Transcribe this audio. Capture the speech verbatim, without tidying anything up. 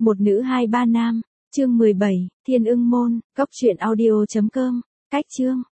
Một nữ hai ba nam, chương mười bảy, Thiên Ưng Môn, Cốc truyện audio chấm com, cách chương.